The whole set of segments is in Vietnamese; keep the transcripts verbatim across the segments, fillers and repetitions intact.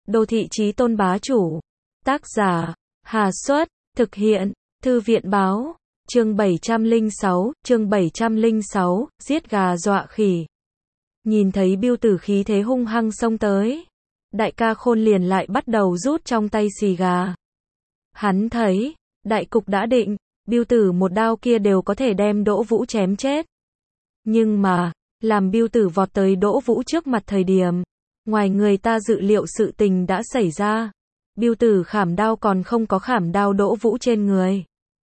Đô thị chí tôn bá chủ. Tác giả, Hà Xuất, thực hiện, Thư viện báo, chương bảy trăm lẻ sáu, chương bảy trăm lẻ sáu, giết gà dọa khỉ. Nhìn thấy Bưu Tử khí thế hung hăng xông tới, Đại ca Khôn liền lại bắt đầu rút trong tay xì gà. Hắn thấy, đại cục đã định, Bưu Tử một đao kia đều có thể đem Đỗ Vũ chém chết. Nhưng mà, làm Bưu Tử vọt tới Đỗ Vũ trước mặt thời điểm, ngoài người ta dự liệu sự tình đã xảy ra. Bưu Tử khảm đao còn không có khảm đao Đỗ Vũ trên người.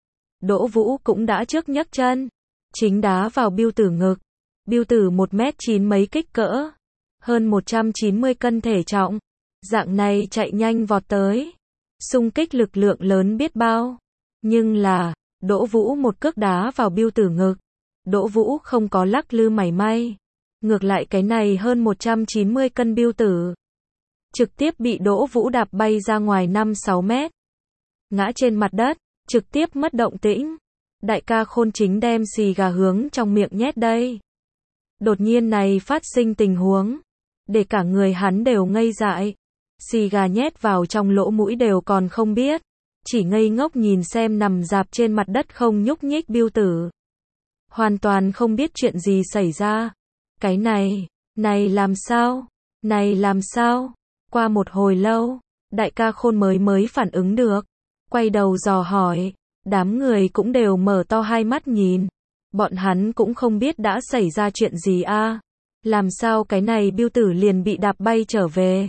Đỗ Vũ cũng đã trước nhấc chân, chính đá vào Bưu Tử ngực. Bưu Tử một mét chín mấy kích cỡ, hơn một trăm chín mươi cân thể trọng, dạng này chạy nhanh vọt tới, xung kích lực lượng lớn biết bao. Nhưng là, Đỗ Vũ một cước đá vào Bưu Tử ngực, Đỗ Vũ không có lắc lư mảy may, ngược lại cái này hơn một trăm chín mươi cân Bưu Tử trực tiếp bị Đỗ Vũ đạp bay ra ngoài năm sáu mét, ngã trên mặt đất, trực tiếp mất động tĩnh. Đại ca Khôn chính đem xì gà hướng trong miệng nhét đây. Đột nhiên này phát sinh tình huống, để cả người hắn đều ngây dại. Xì gà nhét vào trong lỗ mũi đều còn không biết, chỉ ngây ngốc nhìn xem nằm dạp trên mặt đất không nhúc nhích Bưu Tử. Hoàn toàn không biết chuyện gì xảy ra. Cái này, này làm sao, này làm sao? Qua một hồi lâu, Đại ca Khôn mới mới phản ứng được, quay đầu dò hỏi, đám người cũng đều mở to hai mắt nhìn. Bọn hắn cũng không biết đã xảy ra chuyện gì a, làm sao cái này Bưu Tử liền bị đạp bay trở về.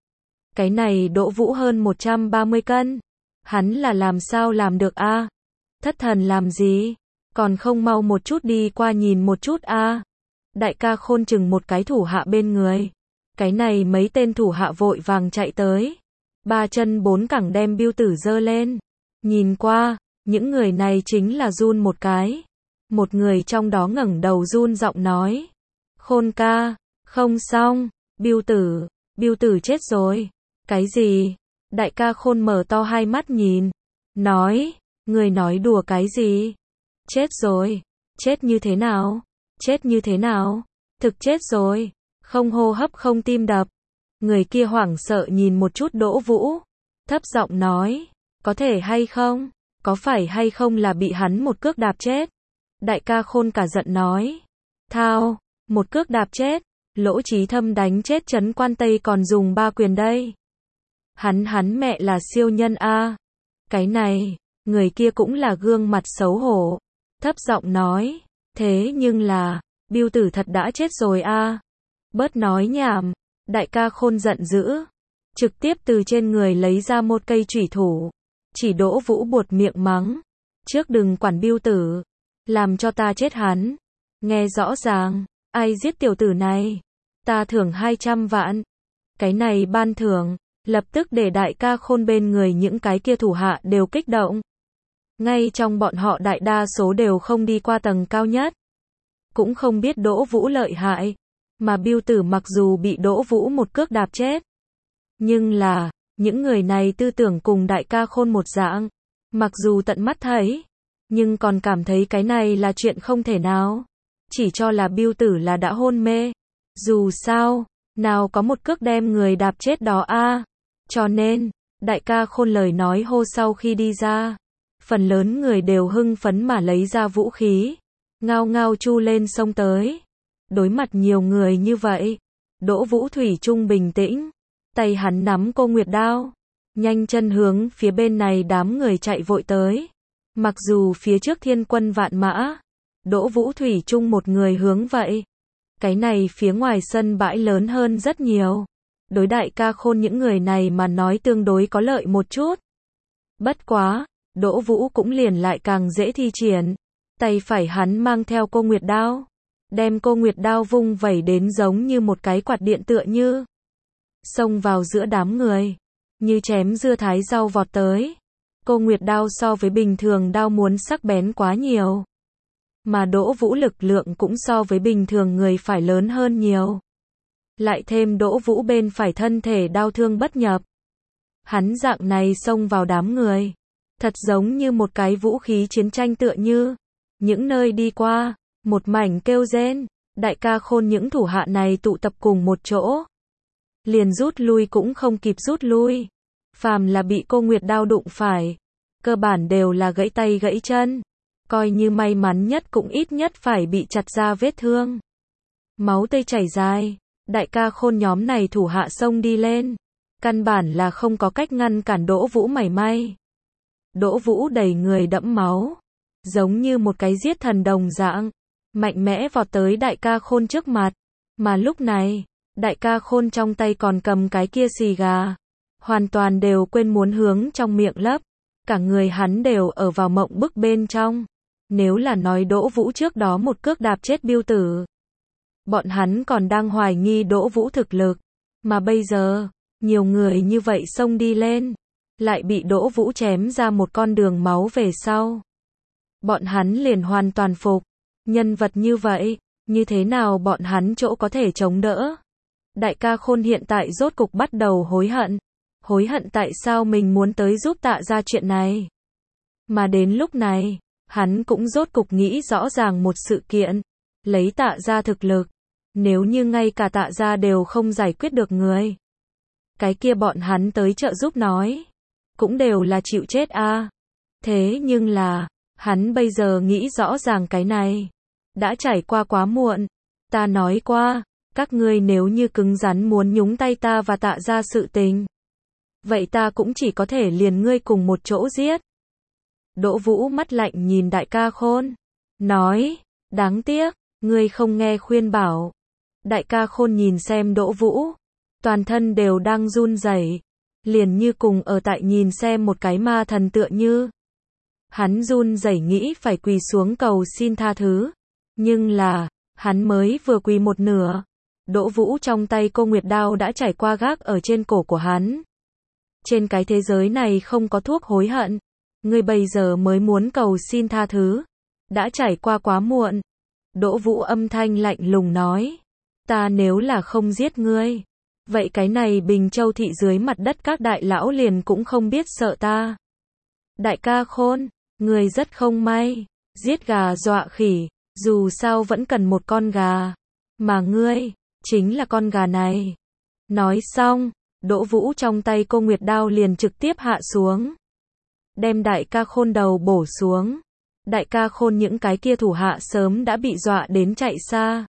Cái này Đỗ Vũ hơn một trăm ba mươi cân, hắn là làm sao làm được a? Thất thần làm gì, còn không mau một chút đi qua nhìn một chút a. Đại ca Khôn chừng một cái thủ hạ bên người. Cái này mấy tên thủ hạ vội vàng chạy tới, ba chân bốn cẳng đem Bưu Tử giơ lên. Nhìn qua, những người này chính là run một cái. Một người trong đó ngẩng đầu run giọng nói, Khôn ca, không xong, Bưu Tử, Bưu Tử chết rồi. Cái gì? Đại ca Khôn mở to hai mắt nhìn, nói, người nói đùa cái gì? Chết rồi, chết như thế nào? Chết như thế nào? Thực chết rồi, không hô hấp không tim đập. Người kia hoảng sợ nhìn một chút Đỗ Vũ, thấp giọng nói, có thể hay không? Có phải hay không là bị hắn một cước đạp chết? Đại ca Khôn cả giận nói, thao, một cước đạp chết, Lỗ Chí Thâm đánh chết Trấn Quan Tây còn dùng ba quyền đây. Hắn hắn mẹ là siêu nhân a. Cái này, người kia cũng là gương mặt xấu hổ, thấp giọng nói, thế nhưng là, Bưu Tử thật đã chết rồi a. Bớt nói nhảm. Đại ca Khôn giận dữ, trực tiếp từ trên người lấy ra một cây chủy thủ, chỉ Đỗ Vũ buột miệng mắng, trước đừng quản Bưu Tử, làm cho ta chết hắn. Nghe rõ ràng, ai giết tiểu tử này, ta thưởng hai trăm vạn. Cái này ban thưởng, lập tức để Đại ca Khôn bên người những cái kia thủ hạ đều kích động. Ngay trong bọn họ đại đa số đều không đi qua tầng cao nhất, cũng không biết Đỗ Vũ lợi hại, mà Bưu Tử mặc dù bị Đỗ Vũ một cước đạp chết, nhưng là, những người này tư tưởng cùng Đại ca Khôn một dạng, mặc dù tận mắt thấy, nhưng còn cảm thấy cái này là chuyện không thể nào, chỉ cho là Bưu Tử là đã hôn mê. Dù sao, nào có một cước đem người đạp chết đó a. Cho nên, Đại ca Khôn lời nói hô sau khi đi ra, phần lớn người đều hưng phấn mà lấy ra vũ khí, ngao ngao chu lên xông tới. Đối mặt nhiều người như vậy, Đỗ Vũ thủy chung bình tĩnh, tay hắn nắm cô nguyệt đao, nhanh chân hướng phía bên này đám người chạy vội tới. Mặc dù phía trước thiên quân vạn mã, Đỗ Vũ thủy chung một người hướng vậy. Cái này phía ngoài sân bãi lớn hơn rất nhiều. Đối Đại ca Khôn những người này mà nói tương đối có lợi một chút. Bất quá, Đỗ Vũ cũng liền lại càng dễ thi triển. Tay phải hắn mang theo cô nguyệt đao, đem cô nguyệt đao vung vẩy đến giống như một cái quạt điện tựa như, xông vào giữa đám người, như chém dưa thái rau vọt tới. Cô nguyệt đao so với bình thường đao muốn sắc bén quá nhiều, mà Đỗ Vũ lực lượng cũng so với bình thường người phải lớn hơn nhiều. Lại thêm Đỗ Vũ bên phải thân thể đau thương bất nhập. Hắn dạng này xông vào đám người, thật giống như một cái vũ khí chiến tranh tựa như, những nơi đi qua, một mảnh kêu rên. Đại ca Khôn những thủ hạ này tụ tập cùng một chỗ, liền rút lui cũng không kịp rút lui. Phàm là bị cô Nguyệt Đao đụng phải, cơ bản đều là gãy tay gãy chân. Coi như may mắn nhất cũng ít nhất phải bị chặt ra vết thương. Máu tươi chảy dài, đại ca Khôn nhóm này thủ hạ xông đi lên. Căn bản là không có cách ngăn cản Đỗ Vũ mảy may. Đỗ Vũ đầy người đẫm máu, giống như một cái giết thần đồng dạng, mạnh mẽ vọt tới đại ca Khôn trước mặt. Mà lúc này, đại ca Khôn trong tay còn cầm cái kia xì gà, hoàn toàn đều quên muốn hướng trong miệng lấp. Cả người hắn đều ở vào mộng bức bên trong. Nếu là nói Đỗ Vũ trước đó một cước đạp chết Bưu Tử, bọn hắn còn đang hoài nghi Đỗ Vũ thực lực. Mà bây giờ, nhiều người như vậy xông đi lên, lại bị Đỗ Vũ chém ra một con đường máu về sau. Bọn hắn liền hoàn toàn phục. Nhân vật như vậy, như thế nào bọn hắn chỗ có thể chống đỡ? Đại ca Khôn hiện tại rốt cục bắt đầu hối hận. Hối hận tại sao mình muốn tới giúp Tạ Gia chuyện này. Mà đến lúc này, hắn cũng rốt cục nghĩ rõ ràng một sự kiện. Lấy Tạ Gia thực lực, nếu như ngay cả Tạ Gia đều không giải quyết được người, cái kia bọn hắn tới trợ giúp nói, cũng đều là chịu chết a. À. Thế nhưng là, hắn bây giờ nghĩ rõ ràng cái này, đã trải qua quá muộn. Ta nói qua, các ngươi nếu như cứng rắn muốn nhúng tay ta và Tạ Gia sự tình, vậy ta cũng chỉ có thể liền ngươi cùng một chỗ giết. Đỗ Vũ mắt lạnh nhìn đại ca Khôn, nói, đáng tiếc, ngươi không nghe khuyên bảo. Đại ca Khôn nhìn xem Đỗ Vũ, toàn thân đều đang run rẩy, liền như cùng ở tại nhìn xem một cái ma thần tựa như. Hắn run rẩy nghĩ phải quỳ xuống cầu xin tha thứ, nhưng là, hắn mới vừa quỳ một nửa, Đỗ Vũ trong tay cô Nguyệt Đao đã trải qua gác ở trên cổ của hắn. Trên cái thế giới này không có thuốc hối hận, ngươi bây giờ mới muốn cầu xin tha thứ, đã trải qua quá muộn. Đỗ Vũ âm thanh lạnh lùng nói, ta nếu là không giết ngươi, vậy cái này Bình Châu thị dưới mặt đất các đại lão liền cũng không biết sợ ta. Đại ca Khôn, ngươi rất không may, giết gà dọa khỉ, dù sao vẫn cần một con gà, mà ngươi, chính là con gà này. Nói xong, Đỗ Vũ trong tay cô Nguyệt Đao liền trực tiếp hạ xuống, đem đại ca Khôn đầu bổ xuống. Đại ca Khôn những cái kia thủ hạ sớm đã bị dọa đến chạy xa,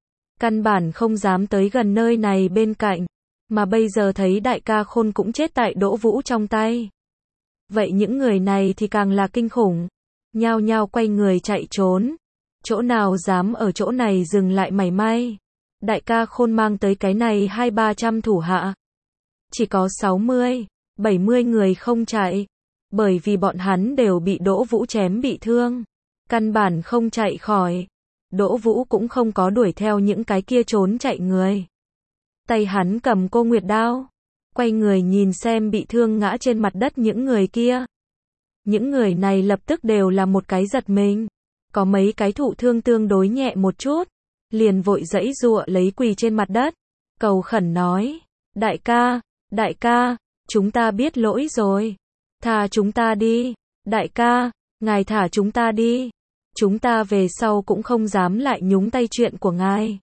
căn bản không dám tới gần nơi này bên cạnh, mà bây giờ thấy đại ca Khôn cũng chết tại Đỗ Vũ trong tay. Vậy những người này thì càng là kinh khủng, nhao nhao quay người chạy trốn, chỗ nào dám ở chỗ này dừng lại mảy may. Đại ca Khôn mang tới cái này hai ba trăm thủ hạ, chỉ có sáu mươi, bảy mươi người không chạy, bởi vì bọn hắn đều bị Đỗ Vũ chém bị thương, căn bản không chạy khỏi. Đỗ Vũ cũng không có đuổi theo những cái kia trốn chạy người. Tay hắn cầm cô Nguyệt Đao, quay người nhìn xem bị thương ngã trên mặt đất những người kia. Những người này lập tức đều là một cái giật mình, có mấy cái thụ thương tương đối nhẹ một chút, liền vội giãy giụa lấy quỳ trên mặt đất, cầu khẩn nói, đại ca, đại ca, chúng ta biết lỗi rồi, thả chúng ta đi, đại ca, ngài thả chúng ta đi, chúng ta về sau cũng không dám lại nhúng tay chuyện của ngài.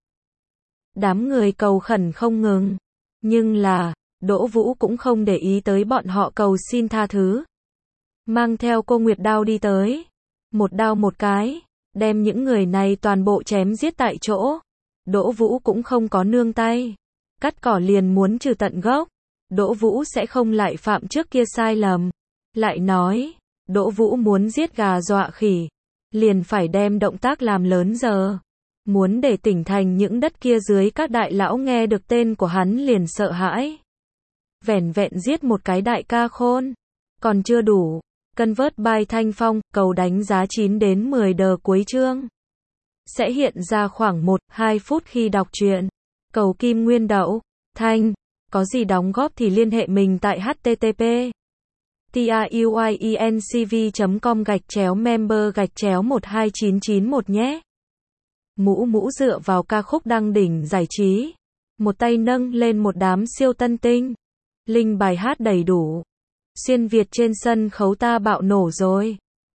Đám người cầu khẩn không ngừng, nhưng là, Đỗ Vũ cũng không để ý tới bọn họ cầu xin tha thứ. Mang theo cô Nguyệt Đao đi tới, một đao một cái, đem những người này toàn bộ chém giết tại chỗ. Đỗ Vũ cũng không có nương tay, cắt cỏ liền muốn trừ tận gốc. Đỗ Vũ sẽ không lại phạm trước kia sai lầm. Lại nói, Đỗ Vũ muốn giết gà dọa khỉ, liền phải đem động tác làm lớn giờ. Muốn để tỉnh thành những đất kia dưới các đại lão nghe được tên của hắn liền sợ hãi. Vẻn vẹn giết một cái đại ca Khôn, còn chưa đủ. Convert by Thanh Phong, cầu đánh giá chín đến mười đờ cuối chương. Sẽ hiện ra khoảng một đến hai phút khi đọc truyện. Cầu Kim Nguyên Đậu, Thanh, có gì đóng góp thì liên hệ mình tại http truyencv chấm com gạch chéo member gạch chéo một hai chín chín một nhé. Mũ Mũ dựa vào ca khúc đăng đỉnh giải trí, một tay nâng lên một đám siêu tân tinh. Link bài hát đầy đủ. Xuyên Việt trên sân khấu ta bạo nổ rồi.